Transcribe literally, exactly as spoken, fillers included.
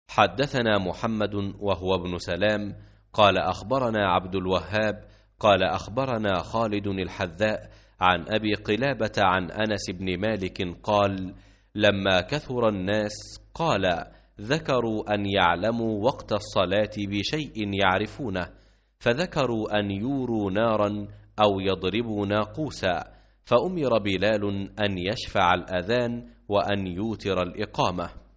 حدثنا محمد وهو ابن سلام قال أخبرنا عبد الوهاب قال أخبرنا خالد الحذاء عن أبي قلابة عن أنس بن مالك قال لما كثر الناس قال ذكروا أن يعلموا وقت الصلاة بشيء يعرفونه، فذكروا أن يوروا نارا أو يضربوا ناقوسا، فأمر بلال أن يشفع الأذان وأن يوتر الإقامة.